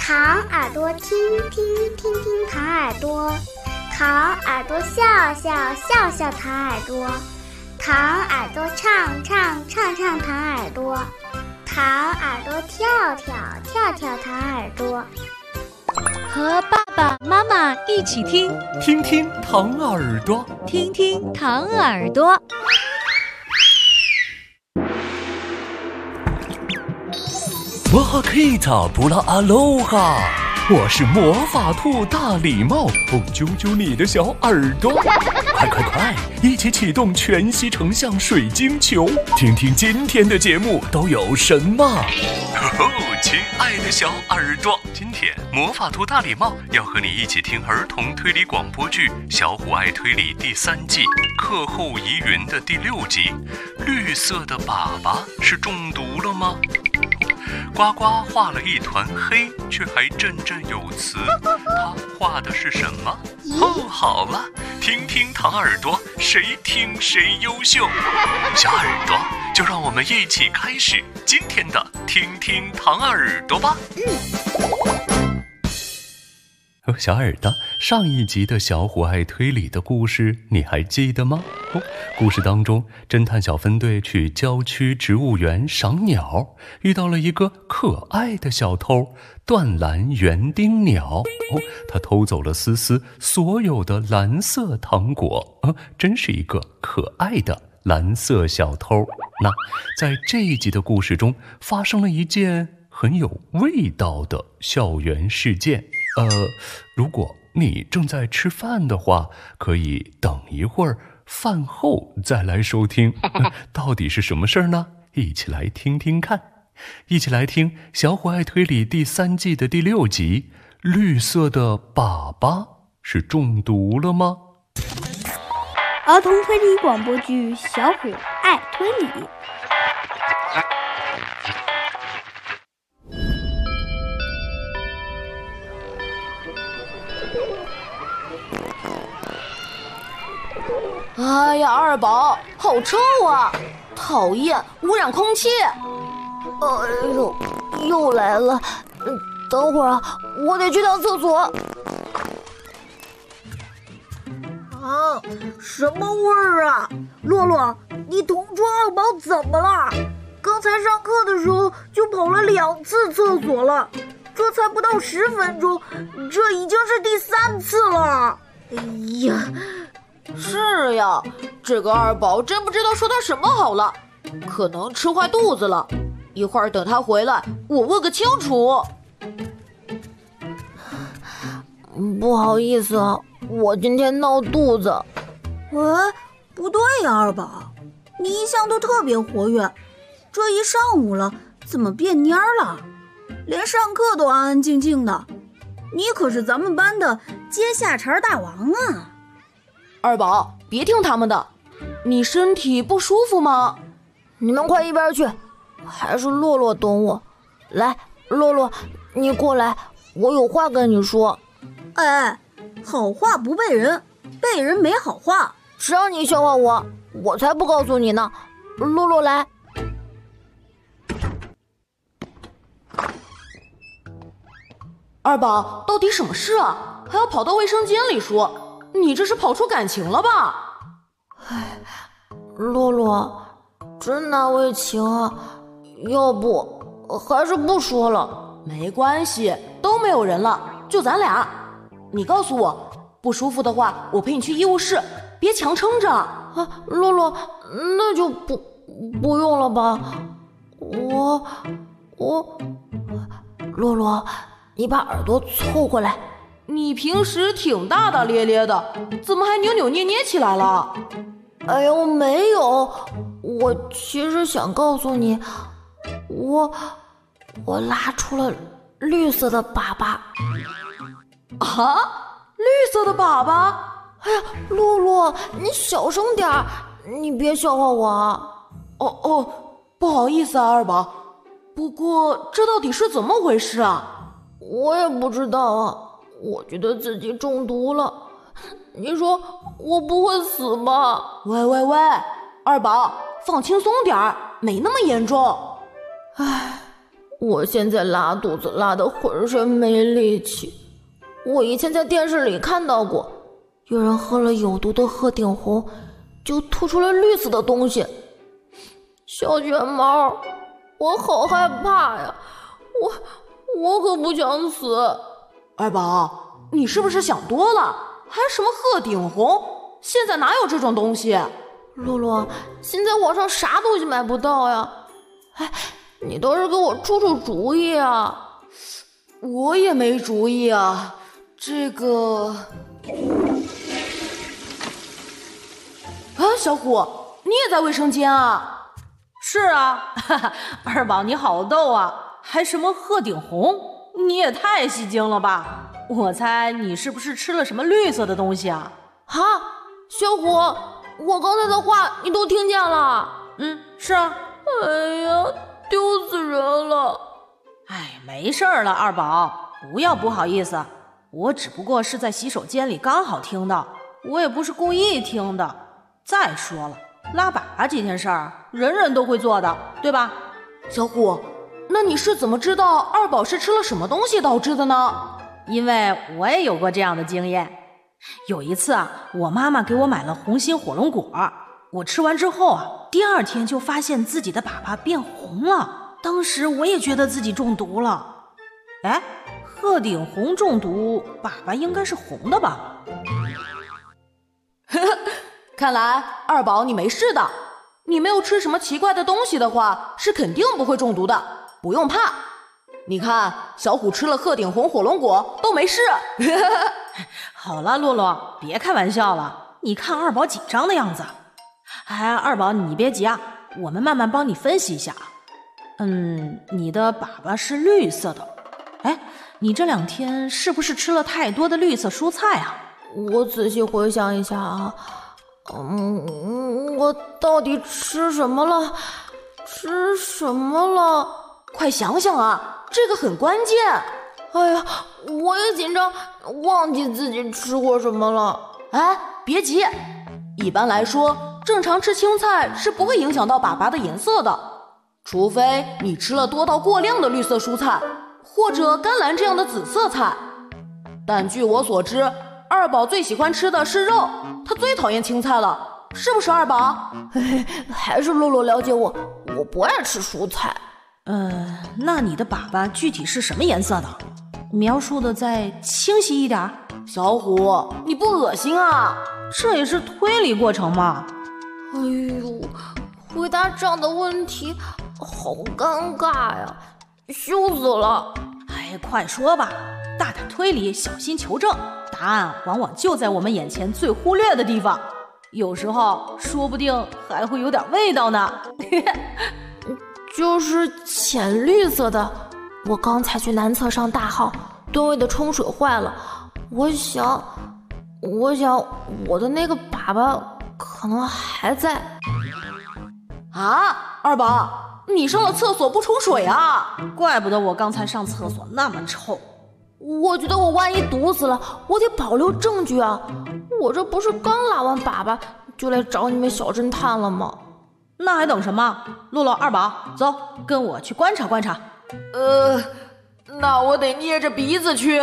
糖耳朵听听听听糖耳朵，糖耳朵笑笑笑笑糖耳朵，糖耳朵唱唱唱唱糖耳朵，糖耳朵跳跳跳跳糖耳朵。 和爸爸妈妈一起听， 听听糖耳朵， 听听糖耳朵。 摩哈 Kita 布拉阿罗哈，我是魔法兔大礼帽，揪揪你的小耳朵，快快快，一起启动全息成像水晶球，听听今天的节目都有什么。亲爱的小耳朵，今天魔法兔大礼帽要和你一起听儿童推理广播剧《小虎爱推理》第3季课后疑云的第6集。绿色的粑粑是中毒了吗？呱呱画了一团黑，却还振振有词。他画的是什么？好了，听听糖耳朵，谁听谁优秀。小耳朵，就让我们一起开始今天的听听糖耳朵吧。小耳朵，上一集的小虎爱推理的故事你还记得吗？故事当中，侦探小分队去郊区植物园赏鸟，遇到了一个可爱的小偷断蓝园丁鸟。他偷走了思思所有的蓝色糖果，真是一个可爱的蓝色小偷。那在这一集的故事中，发生了一件很有味道的校园事件。如果你正在吃饭的话，可以等一会儿饭后再来收听。到底是什么事儿呢？一起来听听看，一起来听《小虎爱推理》第3季的第6集。绿色的粑粑是中毒了吗？ 儿童推理广播剧《小虎爱推理》。 哎呀，二宝，好臭啊！讨厌，污染空气。 哎呦，又来了。等会儿啊，我得去趟厕所。 啊，什么味儿啊？洛洛，你同桌二宝怎么了？刚才上课的时候就跑了2次厕所了，这才不到10分钟，这已经是第3次了。哎呀！ 是呀，这个二宝真不知道说他什么好了，可能吃坏肚子了。一会儿等他回来，我问个清楚。 不好意思啊，我今天闹肚子。 喂，不对呀，二宝，你一向都特别活跃，这一上午了，怎么变蔫了？连上课都安安静静的，你可是咱们班的接下茬大王啊！ 二宝，别听他们的，你身体不舒服吗？ 你们快一边去，还是洛洛懂我。来，洛洛，你过来，我有话跟你说。 哎，好话不背人，背人没好话。 谁让你笑话我，我才不告诉你呢。洛洛来。 二宝，到底什么事啊？还要跑到卫生间里说？你这是跑出感情了吧？ 哎，洛洛，真难为情啊，要不还是不说了。 没关系，都没有人了，就咱俩。你告诉我，不舒服的话，我陪你去医务室，别强撑着。 啊，洛洛，那就不用了吧？我，洛洛，你把耳朵凑过来。 你平时挺大大咧咧的，怎么还扭扭捏捏起来了？ 哎呦，没有，我其实想告诉你，我拉出了绿色的粑粑。 啊，绿色的粑粑？ 哎呀，洛洛，你小声点儿，你别笑话我啊。 哦，不好意思啊，二宝。不过这到底是怎么回事啊？ 我也不知道啊。我觉得自己中毒了，你说我不会死吧？ 喂，二宝，放轻松点儿，没那么严重。 唉， 我现在拉肚子拉得浑身没力气。我以前在电视里看到过，有人喝了有毒的鹤顶红，就吐出了绿色的东西。小卷毛，我好害怕呀！我可不想死。 二宝，你是不是想多了？还什么鹤顶红？现在哪有这种东西？ 洛洛，现在网上啥东西买不到呀？哎，你倒是给我出出主意啊！ 我也没主意啊，这个……啊，小虎，你也在卫生间啊？ 是啊，哈哈，二宝你好逗啊，还什么鹤顶红，你也太戏精了吧！我猜你是不是吃了什么绿色的东西啊？ 哈，小虎，我刚才的话你都听见了？ 是啊。 哎呀，丢死人了！ 哎，没事了，二宝，不要不好意思，我只不过是在洗手间里刚好听到，我也不是故意听的。再说了，拉粑粑这件事儿，人人都会做的，对吧？ 小虎，那你是怎么知道二宝是吃了什么东西导致的呢？ 因为我也有过这样的经验。有一次啊，我妈妈给我买了红心火龙果，我吃完之后啊，第二天就发现自己的粑粑变红了。当时我也觉得自己中毒了。哎，鹤顶红中毒，粑粑应该是红的吧？ 看来二宝你没事的，你没有吃什么奇怪的东西的话，是肯定不会中毒的，不用怕。你看，小虎吃了鹤顶红火龙果都没事。 好了，洛洛，别开玩笑了，你看二宝紧张的样子。哎，二宝你别急啊，我们慢慢帮你分析一下。你的粑粑是绿色的。哎，你这2天是不是吃了太多的绿色蔬菜啊？ 我仔细回想一下啊，我到底吃什么了？ 快想想啊，这个很关键。 哎呀，我也紧张，忘记自己吃过什么了。 哎，别急，一般来说，正常吃青菜是不会影响到粑粑的颜色的，除非你吃了多到过量的绿色蔬菜，或者甘蓝这样的紫色菜。但据我所知，二宝最喜欢吃的是肉，他最讨厌青菜了，是不是二宝？ 还是洛洛了解我，我不爱吃蔬菜。 那你的粑粑具体是什么颜色的？描述的再清晰一点。 小虎，你不恶心啊？ 这也是推理过程嘛。 哎呦，回答这样的问题好尴尬呀，羞死了。 哎，快说吧，大胆推理，小心求证，答案往往就在我们眼前最忽略的地方，有时候说不定还会有点味道呢。 就是浅绿色的，我刚才去南侧上大号，吨位的冲水坏了，我想我的那个粑粑可能还在。 啊，二宝，你上了厕所不冲水啊？ 怪不得我刚才上厕所那么臭。 我觉得我万一毒死了，我得保留证据啊！我这不是刚拉完粑粑就来找你们小侦探了吗？ 那还等什么？洛洛、二宝，走，跟我去观察观察。 那我得捏着鼻子去。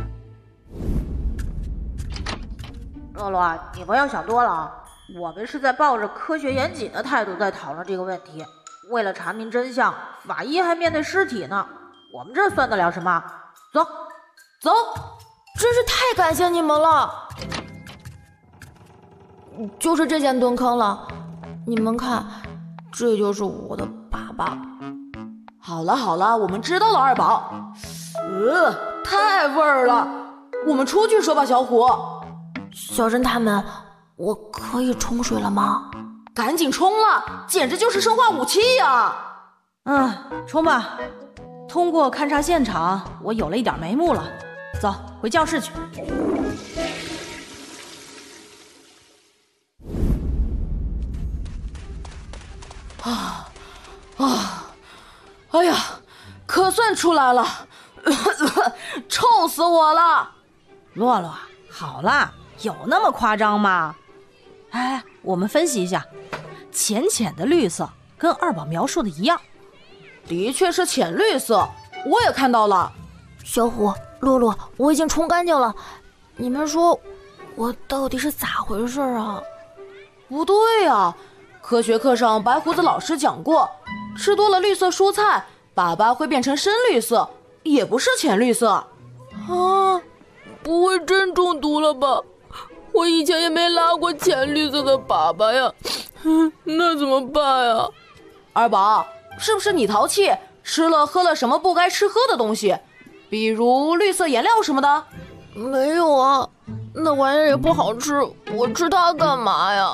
洛洛，你不要想多了啊！我们是在抱着科学严谨的态度在讨论这个问题。为了查明真相，法医还面对尸体呢，我们这算得了什么？走， 走！ 真是太感谢你们了。就是这间蹲坑了，你们看，这就是我的粑粑。 好了好了，我们知道了，二宝。太味儿了，我们出去说吧，小虎。 小侦探们，我可以冲水了吗？ 赶紧冲了，简直就是生化武器呀！ 冲吧。通过勘察现场，我有了一点眉目了。走，回教室去。 哎呀，可算出来了，臭死我了！ 洛洛，好啦，有那么夸张吗？哎，我们分析一下，浅浅的绿色跟二宝描述的一样， 的确是浅绿色，我也看到了。 小虎、洛洛，我已经冲干净了，你们说我到底是咋回事啊？ 不对啊，科学课上白胡子老师讲过，吃多了绿色蔬菜，粑粑会变成深绿色，也不是浅绿色。 啊，不会真中毒了吧？我以前也没拉过浅绿色的粑粑呀，那怎么办呀？ 二宝，是不是你淘气，吃了喝了什么不该吃喝的东西，比如绿色颜料什么的？ 没有啊，那玩意儿也不好吃，我吃它干嘛呀？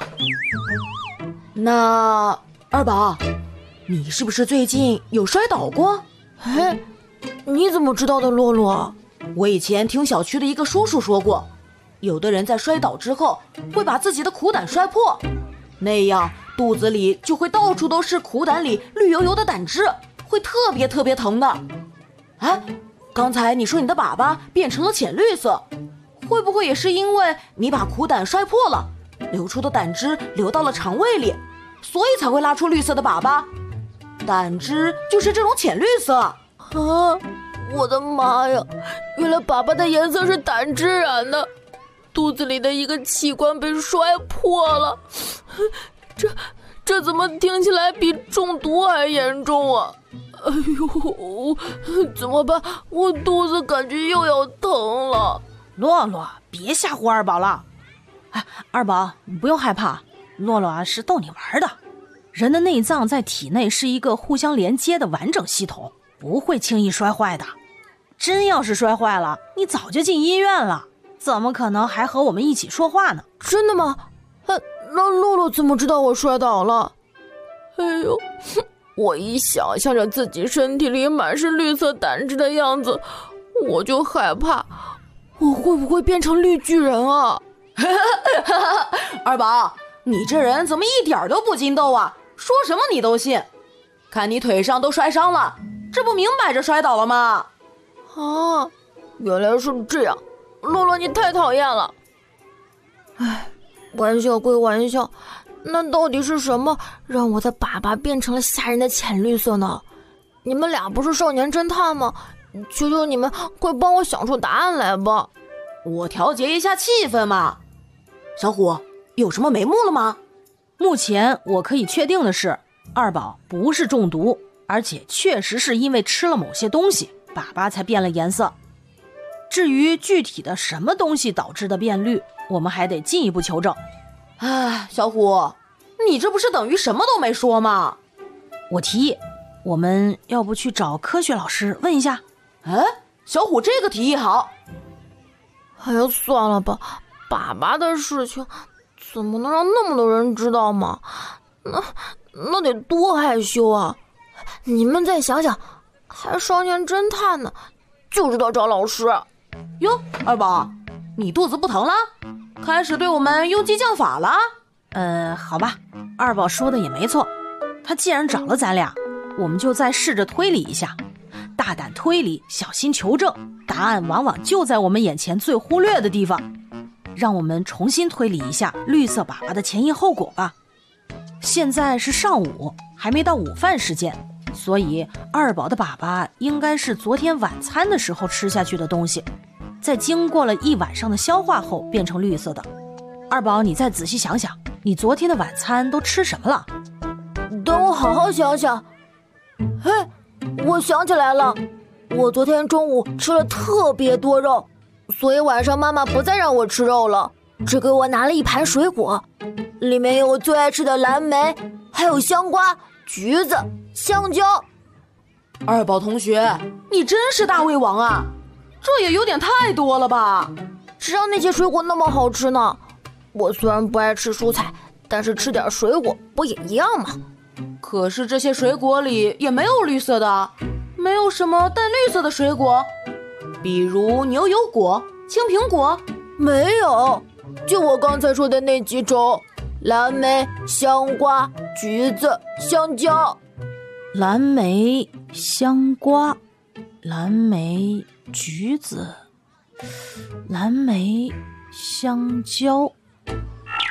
那二宝，你是不是最近有摔倒过？ 哎，你怎么知道的，洛洛？ 我以前听小区的一个叔叔说过，有的人在摔倒之后会把自己的苦胆摔破，那样肚子里就会到处都是苦胆里绿油油的胆汁，会特别疼的。哎，刚才你说你的粑粑变成了浅绿色，会不会也是因为你把苦胆摔破了，流出的胆汁流到了肠胃里，所以才会拉出绿色的粑粑？胆汁就是这种浅绿色。 啊，我的妈呀，原来粑粑的颜色是胆汁染的，肚子里的一个器官被摔破了，这怎么听起来比中毒还严重啊？哎呦，怎么办？我肚子感觉又要疼了。 洛洛，别吓唬二宝了。哎，二宝，你不用害怕，洛洛啊是逗你玩的。人的内脏在体内是一个互相连接的完整系统，不会轻易摔坏的。真要是摔坏了，你早就进医院了，怎么可能还和我们一起说话呢？ 真的吗？那洛洛怎么知道我摔倒了？哎呦，我一想象着自己身体里满是绿色胆汁的样子，我就害怕，我会不会变成绿巨人啊？ 二宝，你这人怎么一点都不筋斗啊？说什么你都信。看你腿上都摔伤了，这不明摆着摔倒了吗？ 啊，原来是这样，洛洛你太讨厌了。哎，玩笑归玩笑，那到底是什么让我的粑粑变成了吓人的浅绿色呢？你们俩不是少年侦探吗？求求你们快帮我想出答案来吧。 我调节一下气氛嘛。小虎，有什么眉目了吗？ 目前我可以确定的是，二宝不是中毒，而且确实是因为吃了某些东西，粑粑才变了颜色。至于具体的什么东西导致的变绿，我们还得进一步求证。 哎，小虎，你这不是等于什么都没说吗？ 我提议，我们要不去找科学老师问一下？ 哎，小虎这个提议好。 哎呀，算了吧，粑粑的事情怎么能让那么多人知道嘛？那得多害羞啊！你们再想想，还少年侦探呢，就知道找老师。 哟，二宝，你肚子不疼了？开始对我们用激将法了？ 好吧，二宝说的也没错。他既然找了咱俩，我们就再试着推理一下。大胆推理，小心求证，答案往往就在我们眼前最忽略的地方。让我们重新推理一下绿色粑粑的前因后果吧。现在是上午，还没到午饭时间，所以二宝的粑粑应该是昨天晚餐的时候吃下去的东西，在经过了一晚上的消化后变成绿色的。二宝，你再仔细想想，你昨天的晚餐都吃什么了？ 等我好好想想。哎，我想起来了，我昨天中午吃了特别多肉，所以晚上妈妈不再让我吃肉了，只给我拿了一盘水果，里面有我最爱吃的蓝莓，还有香瓜、橘子、香蕉。 二宝同学，你真是大胃王啊，这也有点太多了吧？ 谁让那些水果那么好吃呢？我虽然不爱吃蔬菜，但是吃点水果不也一样吗？ 可是这些水果里也没有绿色的，没有什么淡绿色的水果，比如牛油果、青苹果。 没有，就我刚才说的那几种：蓝莓、香瓜、橘子、香蕉。 蓝莓、香瓜、蓝莓、橘子、蓝莓、香蕉。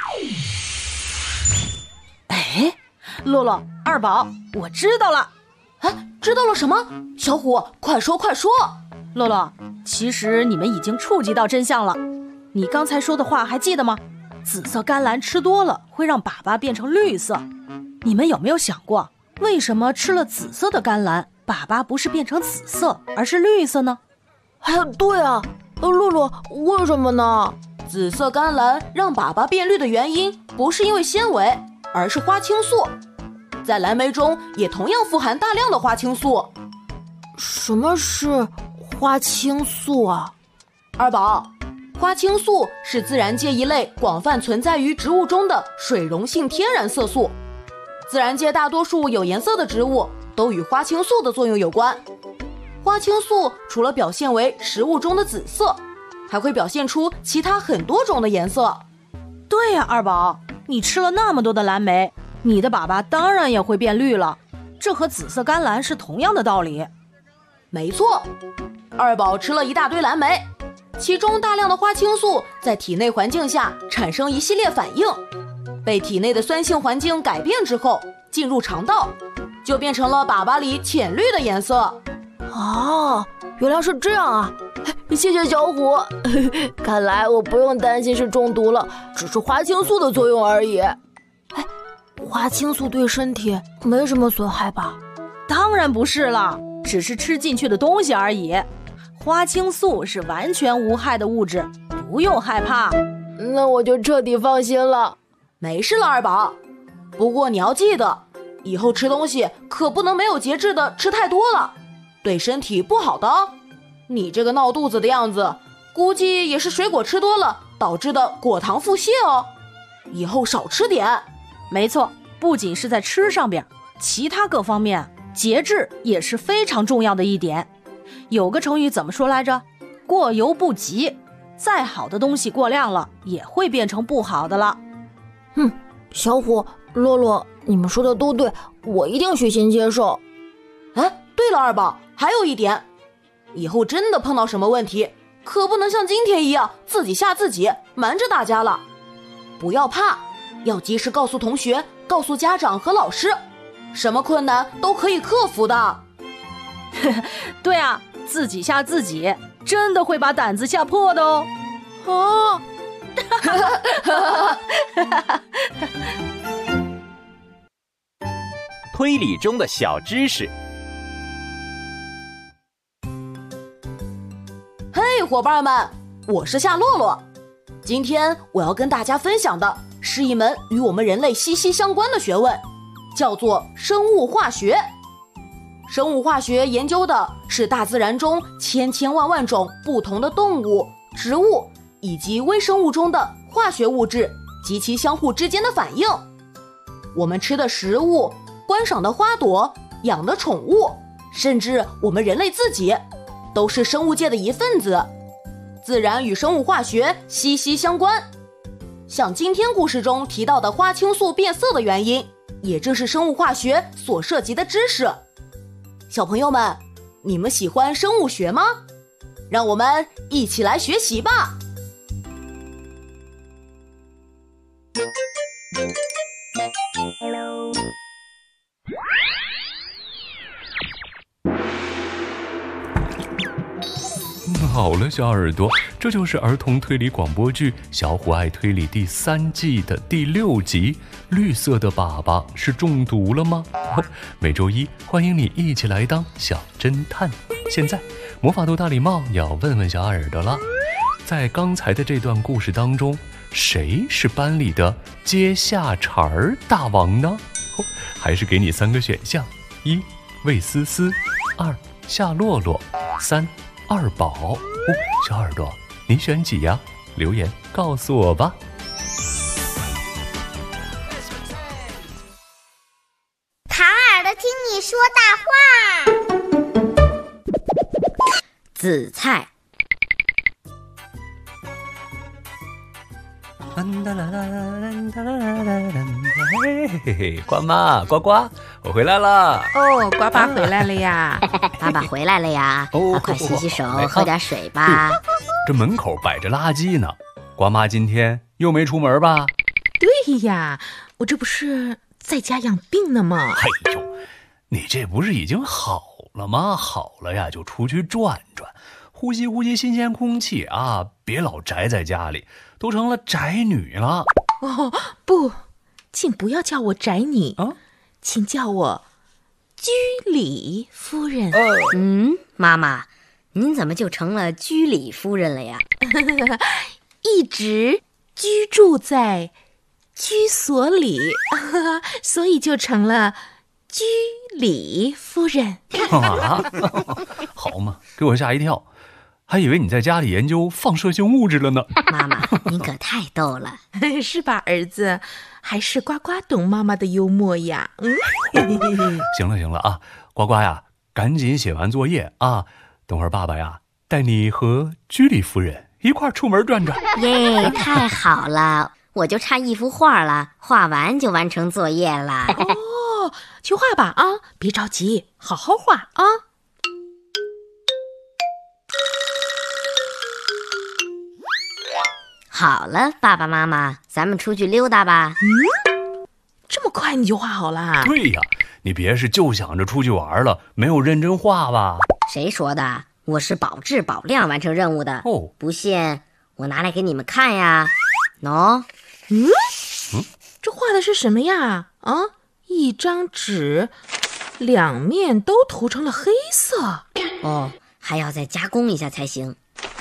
哎，洛洛、二宝，我知道了。 知道了什么？小虎，快说快说！ 洛洛，其实你们已经触及到真相了。你刚才说的话还记得吗？紫色甘蓝吃多了会让粑粑变成绿色。你们有没有想过，为什么吃了紫色的甘蓝，粑粑不是变成紫色，而是绿色呢？ 哎呀，对啊，洛洛，为什么呢？ 紫色甘蓝让粑粑变绿的原因不是因为纤维，而是花青素。在蓝莓中也同样富含大量的花青素。 什么是花青素啊？ 二宝，花青素是自然界一类广泛存在于植物中的水溶性天然色素。自然界大多数有颜色的植物都与花青素的作用有关。花青素除了表现为食物中的紫色，还会表现出其他很多种的颜色。 对呀，二宝，你吃了那么多的蓝莓，你的粑粑当然也会变绿了。这和紫色甘蓝是同样的道理。 没错，二宝吃了一大堆蓝莓，其中大量的花青素在体内环境下产生一系列反应，被体内的酸性环境改变之后，进入肠道，就变成了粑粑里浅绿的颜色。 啊，原来是这样啊！谢谢小虎，看来我不用担心是中毒了，只是花青素的作用而已。花青素对身体没什么损害吧？ 当然不是了，只是吃进去的东西而已。花青素是完全无害的物质，不用害怕。 那我就彻底放心了。 没事了，二宝。不过你要记得，以后吃东西可不能没有节制的吃太多了，对身体不好的哦。你这个闹肚子的样子，估计也是水果吃多了导致的果糖腹泻哦。以后少吃点。 没错，不仅是在吃上边，其他各方面节制也是非常重要的一点。有个成语怎么说来着？过犹不及。再好的东西过量了，也会变成不好的了。 小虎、洛洛，你们说的都对，我一定虚心接受。 哎，对了，二宝，还有一点，以后真的碰到什么问题，可不能像今天一样自己吓自己，瞒着大家了。不要怕，要及时告诉同学，告诉家长和老师，什么困难都可以克服的。 对啊，自己吓自己，真的会把胆子吓破的哦。啊！ 推理中的小知识。 嘿，伙伴们，我是夏洛洛。今天我要跟大家分享的是一门与我们人类息息相关的学问，叫做生物化学。生物化学研究的是大自然中千千万万种不同的动物、植物以及微生物中的化学物质及其相互之间的反应。我们吃的食物、观赏的花朵、养的宠物，甚至我们人类自己，都是生物界的一份子。自然与生物化学息息相关。像今天故事中提到的花青素变色的原因，也正是生物化学所涉及的知识。小朋友们，你们喜欢生物学吗？让我们一起来学习吧。 好了，小耳朵，这就是儿童推理广播剧《小虎爱推理》第3季的第6集。绿色的粑粑是中毒了吗？每周一，欢迎你一起来当小侦探。现在，魔法豆大礼帽要问问小耳朵了，在刚才的这段故事当中，谁是班里的接下茬儿大王呢？还是给你3个选项：1. 魏思思，2. 夏洛洛，3. 二宝。小耳朵，你选几呀？留言告诉我吧。 卡尔的听你说大话。 紫菜。 嘿嘿，瓜妈，呱呱，我回来了。 哦，呱爸回来了呀！爸爸回来了呀！快洗洗手，喝点水吧。 这门口摆着垃圾呢，瓜妈今天又没出门吧？ 对呀，我这不是在家养病呢吗？ 哎呦，你这不是已经好了吗？好了呀，就出去转转，呼吸呼吸新鲜空气啊！别老宅在家里，都成了宅女了。 哦，不，请不要叫我宅女啊，请叫我居里夫人。 妈妈，您怎么就成了居里夫人了呀？ 一直居住在居所里，所以就成了居里夫人。 好嘛，给我吓一跳，还以为你在家里研究放射性物质了呢。 妈妈，您可太逗了。 是吧，儿子？还是呱呱懂妈妈的幽默呀。 行了啊，呱呱呀，赶紧写完作业啊，等会儿爸爸呀带你和居里夫人一块儿出门转转。 耶，太好了，我就差一幅画了，画完就完成作业了。 哦，去画吧啊，别着急，好好画啊。 好了，爸爸妈妈，咱们出去溜达吧。 这么快你就画好了？ 对呀，你别是就想着出去玩了，没有认真画吧？ 谁说的？我是保质保量完成任务的。不信我拿来给你们看呀。喏， 这画的是什么呀？啊，一张纸，两面都涂成了黑色。 哦，还要再加工一下才行。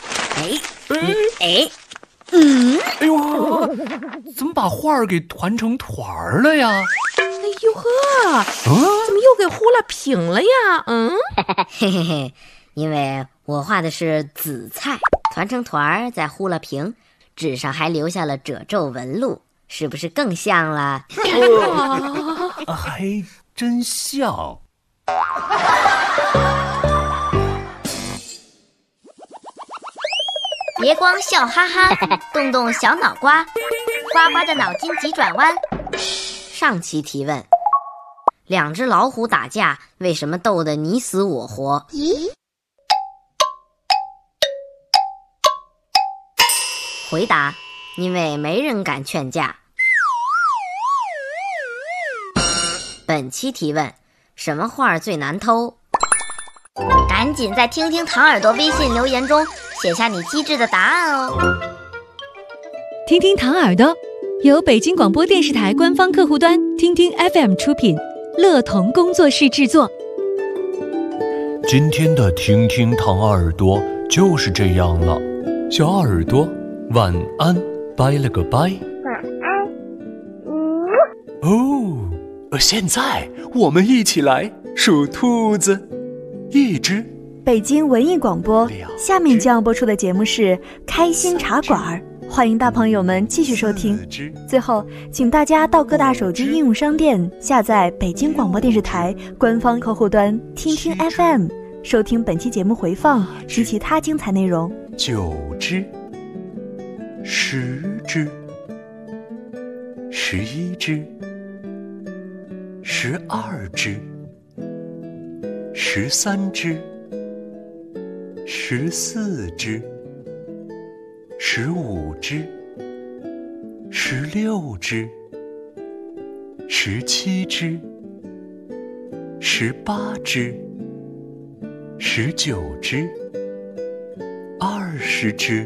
哎呦，怎么把画儿给团成团儿了呀？ 哎呦呵，怎么又给糊了平了呀？ 嘿嘿嘿，因为我画的是紫菜，团成团儿再糊了平，纸上还留下了褶皱纹路，是不是更像了？ 还真像。 别光笑哈哈，动动小脑瓜，呱呱的脑筋急转弯。 上期提问：两只老虎打架，为什么斗得你死我活？回答：因为没人敢劝架。本期提问：什么画最难偷？ 赶紧在听听糖耳朵微信留言中写下你机智的答案哦。 听听糖耳朵由北京广播电视台官方客户端听听 FM 出品，乐童工作室制作。 今天的听听糖耳朵就是这样了，小耳朵晚安，拜了个拜。 晚安。 现在我们一起来数兔子。一只。 北京文艺广播，下面将要播出的节目是开心茶馆，欢迎大朋友们继续收听。最后请大家到各大手机应用商店下载北京广播电视台官方客户端听听 FM， 收听本期节目回放及其他精彩内容。 9只10只11只12只13只14只15只16只17只18只19只20只。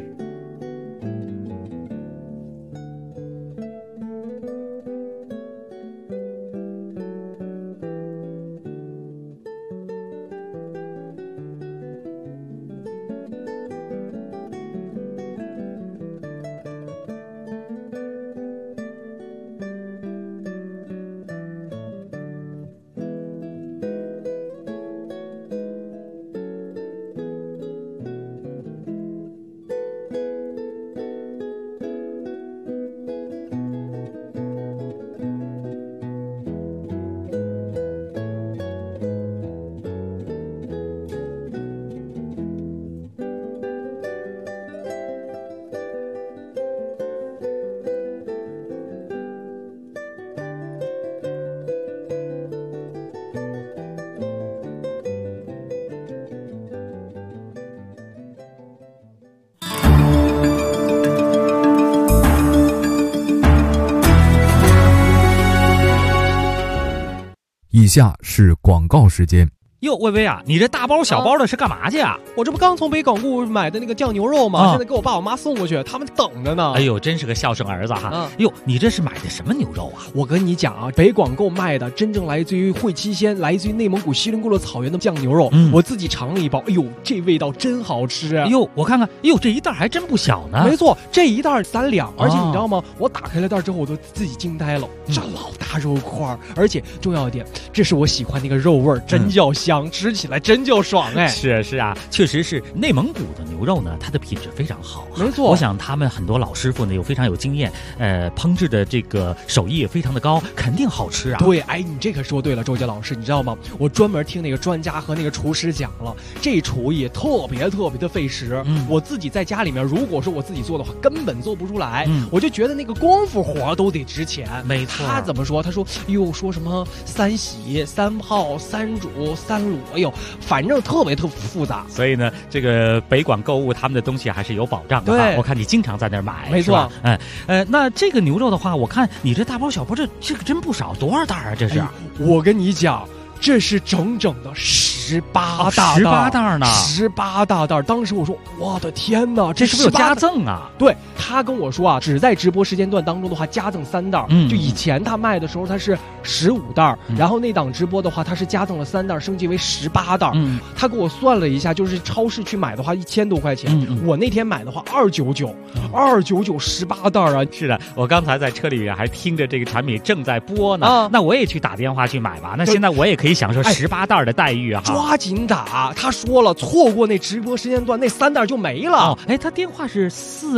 以下是广告时间。 哟，薇薇啊，你这大包小包的是干嘛去啊？ 我这不刚从北广固买的那个酱牛肉吗？现在给我爸我妈送过去，他们等着呢。 哎呦，真是个孝顺儿子哈！哟，你这是买的什么牛肉啊？ 我跟你讲啊，北广购卖的真正来自于会期鲜，来自于内蒙古锡林郭勒草原的酱牛肉，我自己尝了一包，哎呦，这味道真好吃！ 哎呦，我看看，哎呦，这一袋还真不小呢。 没错，这一袋3两，而且你知道吗？我打开了袋之后，我都自己惊呆了，这老大肉块，而且重要一点，这是我喜欢那个肉味，真叫香，吃起来真叫爽哎！ 是啊，确实是内蒙古的牛肉呢，它的品质非常好。 没错， 我想他们很多老师傅呢又非常有经验，烹制的这个手艺也非常的高，肯定好吃啊。 对，哎，你这可说对了，周杰老师，你知道吗？我专门听那个专家和那个厨师讲了，这厨艺特别的费时。我自己在家里面，如果说我自己做的话，根本做不出来。我就觉得那个功夫活都得值钱。 没错， 他怎么说？他说哟，说什么3洗、3泡、3煮、3卤，哎呦，反正特别复杂。 所以呢，这个北广购物他们的东西还是有保障的。 对， 我看你经常在那儿买， 没错。 那这个牛肉的话，我看你这大包小包，这个真不少，多少袋啊？这是？ 我跟你讲，这是整整的18袋呢 ，18大袋。当时我说，我的天哪， 这是不是有加赠啊？ 对，他跟我说啊，只在直播时间段当中的话，加赠3袋。就以前他卖的时候，他是15袋，然后那档直播的话，他是加赠了3袋，升级为18袋。他给我算了一下，就是超市去买的话，1000多块钱。我那天买的话，299，299 18袋啊！ 是的，我刚才在车里面还听着这个产品正在播呢。那我也去打电话去买吧。那现在我也可以享受18袋的待遇啊！ 抓紧打！他说了，错过那直播时间段，那3袋就没了。 他电话是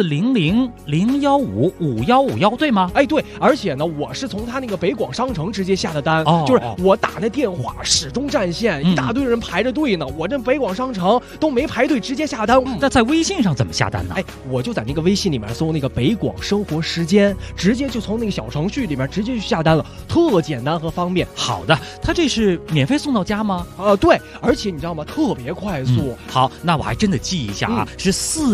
400-015-5151，对吗？ 对，而且呢，我是从他那个北广商城直接下的单，就是我打那电话始终占线，一大堆人排着队呢。我这北广商城都没排队，直接下单。 那在微信上怎么下单呢？ 我就在那个微信里面搜那个北广生活时间，直接就从那个小程序里面直接去下单了，特简单和方便。 好的，他这是免费送到家吗？ 对，而且你知道吗？特别快速。 好，那我还真得记一下啊，是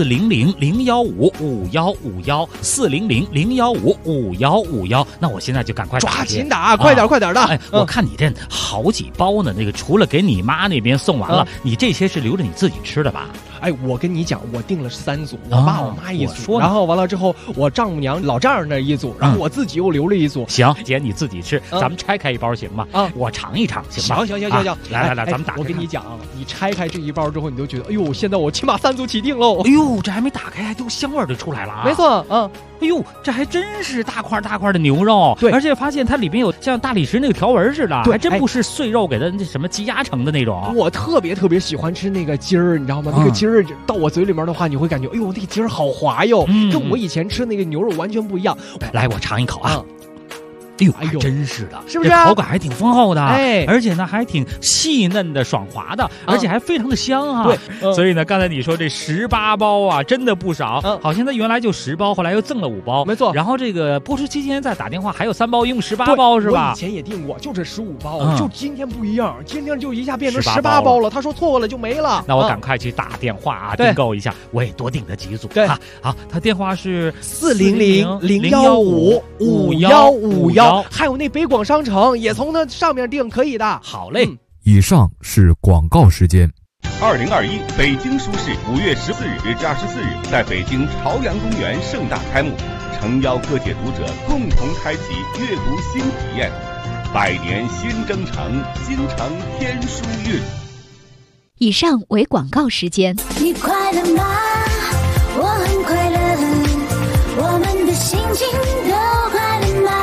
400-015-5151，400-015-5151。那我现在就赶快抓紧打，快点的。 我看你这好几包呢，那个除了给你妈那边送完了，你这些是留着你自己吃的吧？ 我跟你讲，我订了3组，我爸我妈一组，然后完了之后，我丈母娘老丈人那一组，然后我自己又留了一组。 行，姐你自己吃，咱们拆开一包行吗？我尝一尝行吗？ 行， 来，咱们打开。 我跟你讲，你拆开这一包之后，你就觉得，哎呦，现在我起码3组起订喽。 哎呦，这还没打开，都香味就出来了啊！ 没错， 哎呦，这还真是大块的牛肉， 对， 而且发现它里边有像大理石那个条纹似的，还真不是碎肉给它那什么积压成的那种。 我特别喜欢吃那个筋儿，你知道吗？那个筋儿到我嘴里面的话，你会感觉，哎呦，那个筋儿好滑哟，跟我以前吃那个牛肉完全不一样。 来，我尝一口啊。哎呦，真是的， 是不是？ 这口感还挺丰厚的，而且呢还挺细嫩的、爽滑的，而且还非常的香啊。 对， 所以呢，刚才你说这18包啊，真的不少。好像它原来就10包，后来又赠了5包， 没错。 然后这个播出期间再打电话，还有3包，一共18包是吧？ 我以前也订过，就这15包，就今天不一样，今天就一下变成18包了。他说错了就没了， 那我赶快去打电话啊，订购一下，我也多订了几组。 对， 好，他电话是 400-015-5151。还有那北广商城也从那上面订，可以的。 好嘞。 以上是广告时间。 2021北京书市5月14日至24日在北京朝阳公园盛大开幕，诚邀各界读者共同开启阅读新体验。百年新征程，新承天书韵。 以上为广告时间。 你快乐吗？我很快乐，我们的心情都快乐吗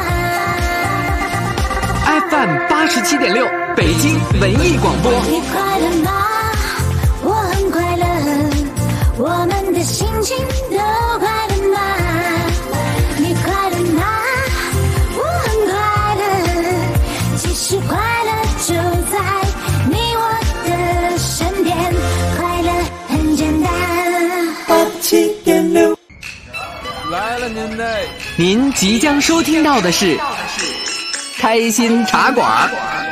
？FM 87.6北京文艺广播。 你快乐吗？我很快乐，我们的心情都快乐吗？你快乐吗？我很快乐，其实快乐就在你我的身边，快乐很简单。 87.6 来了您嘞！ 您即将收听到的是开心茶馆。